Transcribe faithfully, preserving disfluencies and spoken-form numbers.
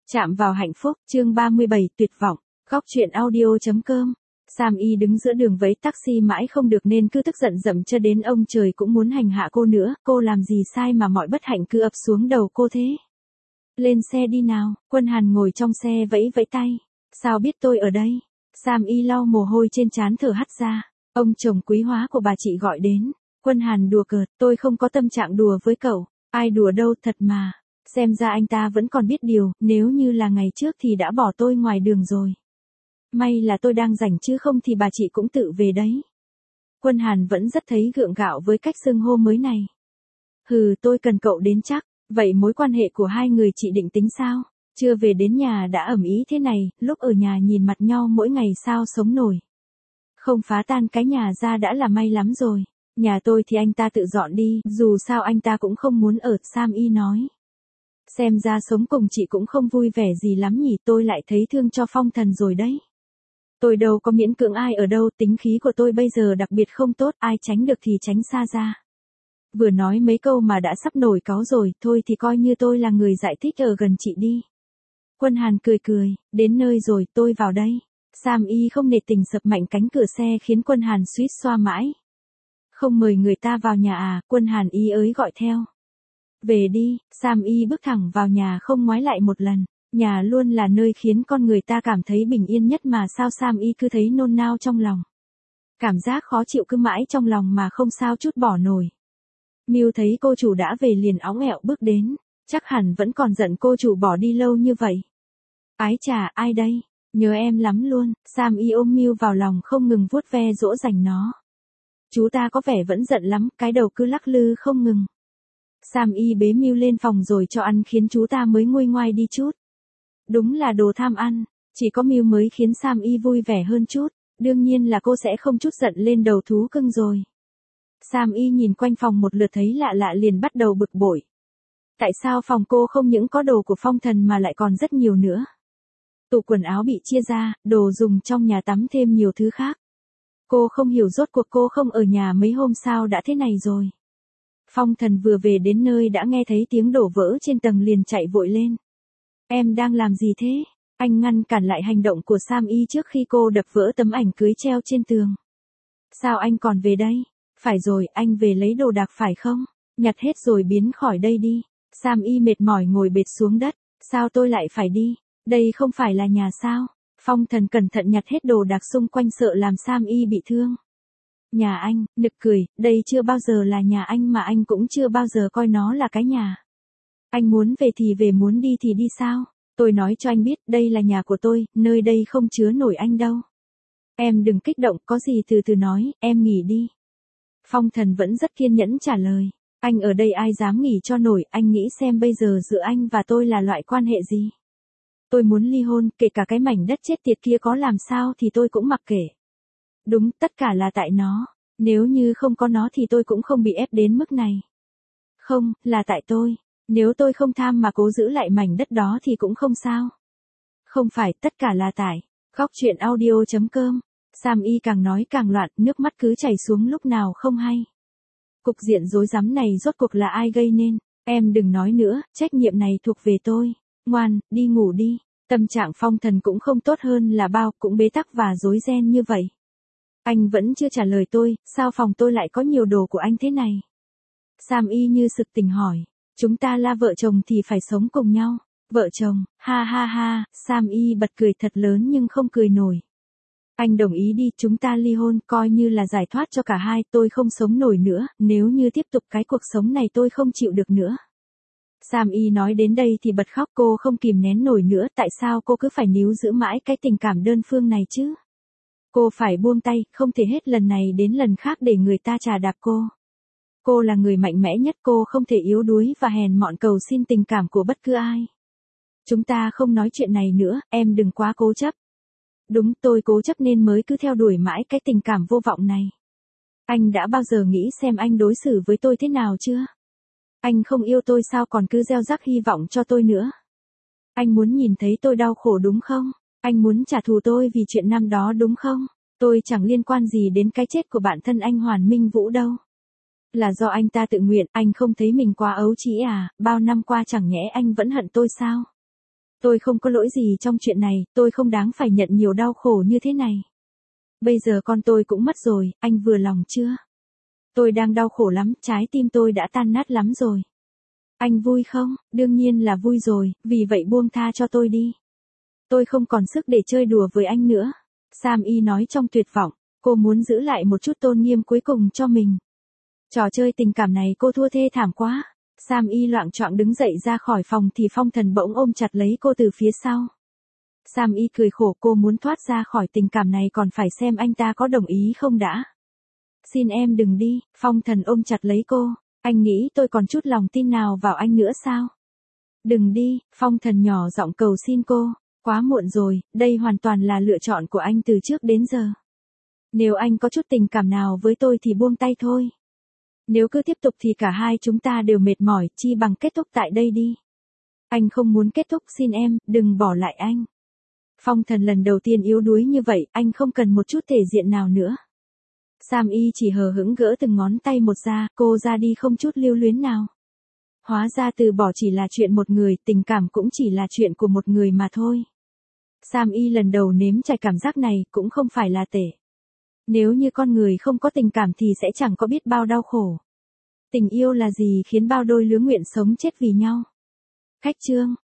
Chạm vào hạnh phúc, chương ba mươi bảy, tuyệt vọng. Góc truyện audio chấm com. Sam Y đứng giữa đường vẫy taxi mãi không được nên cứ tức giận dậm cho đến ông trời cũng muốn hành hạ cô nữa, cô làm gì sai mà mọi bất hạnh cứ ập xuống đầu cô thế. Lên xe đi nào, Quân Hàn ngồi trong xe vẫy vẫy tay. Sao biết tôi ở đây? Sam Y lau mồ hôi trên trán thở hắt ra. Ông chồng quý hóa của bà chị gọi đến. Quân Hàn đùa cợt, tôi không có tâm trạng đùa với cậu. Ai đùa đâu, thật mà. Xem ra anh ta vẫn còn biết điều, nếu như là ngày trước thì đã bỏ tôi ngoài đường rồi. May là tôi đang rảnh chứ không thì bà chị cũng tự về đấy. Quân Hàn vẫn rất thấy gượng gạo với cách xưng hô mới này. Hừ, tôi cần cậu đến chắc. Vậy mối quan hệ của hai người chị định tính sao? Chưa về đến nhà đã ầm ĩ thế này, lúc ở nhà nhìn mặt nhau mỗi ngày sao sống nổi. Không phá tan cái nhà ra đã là may lắm rồi. Nhà tôi thì anh ta tự dọn đi, dù sao anh ta cũng không muốn ở, Sam Y nói. Xem ra sống cùng chị cũng không vui vẻ gì lắm nhỉ, tôi lại thấy thương cho Phong Thần rồi đấy. Tôi đâu có miễn cưỡng ai ở đâu, tính khí của tôi bây giờ đặc biệt không tốt, ai tránh được thì tránh xa ra. Vừa nói mấy câu mà đã sắp nổi cáu rồi, thôi thì coi như tôi là người giải thích ở gần chị đi. Quân Hàn cười cười, đến nơi rồi, tôi vào đây. Sam Y không nể tình sập mạnh cánh cửa xe khiến Quân Hàn suýt xoa mãi. Không mời người ta vào nhà à, Quân Hàn ý ới gọi theo. Về đi, Sam Y bước thẳng vào nhà không ngoái lại một lần. Nhà luôn là nơi khiến con người ta cảm thấy bình yên nhất mà sao Sam Y cứ thấy nôn nao trong lòng. Cảm giác khó chịu cứ mãi trong lòng mà không sao chút bỏ nổi. Miu thấy cô chủ đã về liền óng ẹo bước đến. Chắc hẳn vẫn còn giận cô chủ bỏ đi lâu như vậy. Ái chà, ai đây? Nhớ em lắm luôn. Sam Y ôm Miu vào lòng không ngừng vuốt ve dỗ dành nó. Chú ta có vẻ vẫn giận lắm, cái đầu cứ lắc lư không ngừng. Sam Y bế Miu lên phòng rồi cho ăn khiến chú ta mới nguôi ngoai đi chút. Đúng là đồ tham ăn, chỉ có Miu mới khiến Sam Y vui vẻ hơn chút, đương nhiên là cô sẽ không chút giận lên đầu thú cưng rồi. Sam Y nhìn quanh phòng một lượt thấy lạ lạ liền bắt đầu bực bội. Tại sao phòng cô không những có đồ của Phong Thần mà lại còn rất nhiều nữa? Tủ quần áo bị chia ra, đồ dùng trong nhà tắm thêm nhiều thứ khác. Cô không hiểu rốt cuộc cô không ở nhà mấy hôm sao đã thế này rồi. Phong Thần vừa về đến nơi đã nghe thấy tiếng đổ vỡ trên tầng liền chạy vội lên. Em đang làm gì thế? Anh ngăn cản lại hành động của Sam Y trước khi cô đập vỡ tấm ảnh cưới treo trên tường. Sao anh còn về đây? Phải rồi, anh về lấy đồ đạc phải không? Nhặt hết rồi biến khỏi đây đi. Sam Y mệt mỏi ngồi bệt xuống đất. Sao tôi lại phải đi? Đây không phải là nhà sao? Phong Thần cẩn thận nhặt hết đồ đạc xung quanh sợ làm Sam Y bị thương. Nhà anh, nực cười, đây chưa bao giờ là nhà anh mà anh cũng chưa bao giờ coi nó là cái nhà. Anh muốn về thì về, muốn đi thì đi sao? Tôi nói cho anh biết, đây là nhà của tôi, nơi đây không chứa nổi anh đâu. Em đừng kích động, có gì từ từ nói, em nghỉ đi. Phong Thần vẫn rất kiên nhẫn trả lời. Anh ở đây ai dám nghỉ cho nổi, anh nghĩ xem bây giờ giữa anh và tôi là loại quan hệ gì? Tôi muốn ly hôn, kể cả cái mảnh đất chết tiệt kia có làm sao thì tôi cũng mặc kệ. Đúng, tất cả là tại nó. Nếu như không có nó thì tôi cũng không bị ép đến mức này. Không, là tại tôi. Nếu tôi không tham mà cố giữ lại mảnh đất đó thì cũng không sao. Không phải, tất cả là tại. Góc truyện audio chấm com. Sam Y càng nói càng loạn, nước mắt cứ chảy xuống lúc nào không hay. Cục diện rối rắm này rốt cuộc là ai gây nên? Em đừng nói nữa, trách nhiệm này thuộc về tôi. Ngoan, đi ngủ đi. Tâm trạng Phong Thần cũng không tốt hơn là bao, cũng bế tắc và rối ren như vậy. Anh vẫn chưa trả lời tôi, sao phòng tôi lại có nhiều đồ của anh thế này? Sam Y như sực tỉnh hỏi. Chúng ta là vợ chồng thì phải sống cùng nhau. Vợ chồng, ha ha ha, Sam Y bật cười thật lớn nhưng không cười nổi. Anh đồng ý đi, chúng ta ly hôn, coi như là giải thoát cho cả hai, tôi không sống nổi nữa, nếu như tiếp tục cái cuộc sống này tôi không chịu được nữa. Sam Y nói đến đây thì bật khóc, cô không kìm nén nổi nữa, tại sao cô cứ phải níu giữ mãi cái tình cảm đơn phương này chứ? Cô phải buông tay, không thể hết lần này đến lần khác để người ta chà đạp cô. Cô là người mạnh mẽ nhất, cô không thể yếu đuối và hèn mọn cầu xin tình cảm của bất cứ ai. Chúng ta không nói chuyện này nữa, em đừng quá cố chấp. Đúng, tôi cố chấp nên mới cứ theo đuổi mãi cái tình cảm vô vọng này. Anh đã bao giờ nghĩ xem anh đối xử với tôi thế nào chưa? Anh không yêu tôi sao còn cứ gieo rắc hy vọng cho tôi nữa? Anh muốn nhìn thấy tôi đau khổ đúng không? Anh muốn trả thù tôi vì chuyện năm đó đúng không? Tôi chẳng liên quan gì đến cái chết của bạn thân anh Hoàn Minh Vũ đâu. Là do anh ta tự nguyện, anh không thấy mình quá ấu trĩ à, bao năm qua chẳng nhẽ anh vẫn hận tôi sao? Tôi không có lỗi gì trong chuyện này, tôi không đáng phải nhận nhiều đau khổ như thế này. Bây giờ con tôi cũng mất rồi, anh vừa lòng chưa? Tôi đang đau khổ lắm, trái tim tôi đã tan nát lắm rồi. Anh vui không? Đương nhiên là vui rồi, vì vậy buông tha cho tôi đi. Tôi không còn sức để chơi đùa với anh nữa. Sam Y nói trong tuyệt vọng, cô muốn giữ lại một chút tôn nghiêm cuối cùng cho mình. Trò chơi tình cảm này cô thua thê thảm quá. Sam Y loạng choạng đứng dậy ra khỏi phòng thì Phong Thần bỗng ôm chặt lấy cô từ phía sau. Sam Y cười khổ, cô muốn thoát ra khỏi tình cảm này còn phải xem anh ta có đồng ý không đã. Xin em đừng đi, Phong Thần ôm chặt lấy cô. Anh nghĩ tôi còn chút lòng tin nào vào anh nữa sao? Đừng đi, Phong Thần nhỏ giọng cầu xin cô. Quá muộn rồi, đây hoàn toàn là lựa chọn của anh từ trước đến giờ. Nếu anh có chút tình cảm nào với tôi thì buông tay thôi. Nếu cứ tiếp tục thì cả hai chúng ta đều mệt mỏi, chi bằng kết thúc tại đây đi. Anh không muốn kết thúc, xin em, đừng bỏ lại anh. Phong Thần lần đầu tiên yếu đuối như vậy, anh không cần một chút thể diện nào nữa. Sam Y chỉ hờ hững gỡ từng ngón tay một ra, cô ra đi không chút lưu luyến nào. Hóa ra từ bỏ chỉ là chuyện một người, tình cảm cũng chỉ là chuyện của một người mà thôi. Sam Y lần đầu nếm trải cảm giác này cũng không phải là tệ. Nếu như con người không có tình cảm thì sẽ chẳng có biết bao đau khổ. Tình yêu là gì khiến bao đôi lứa nguyện sống chết vì nhau. Khách chương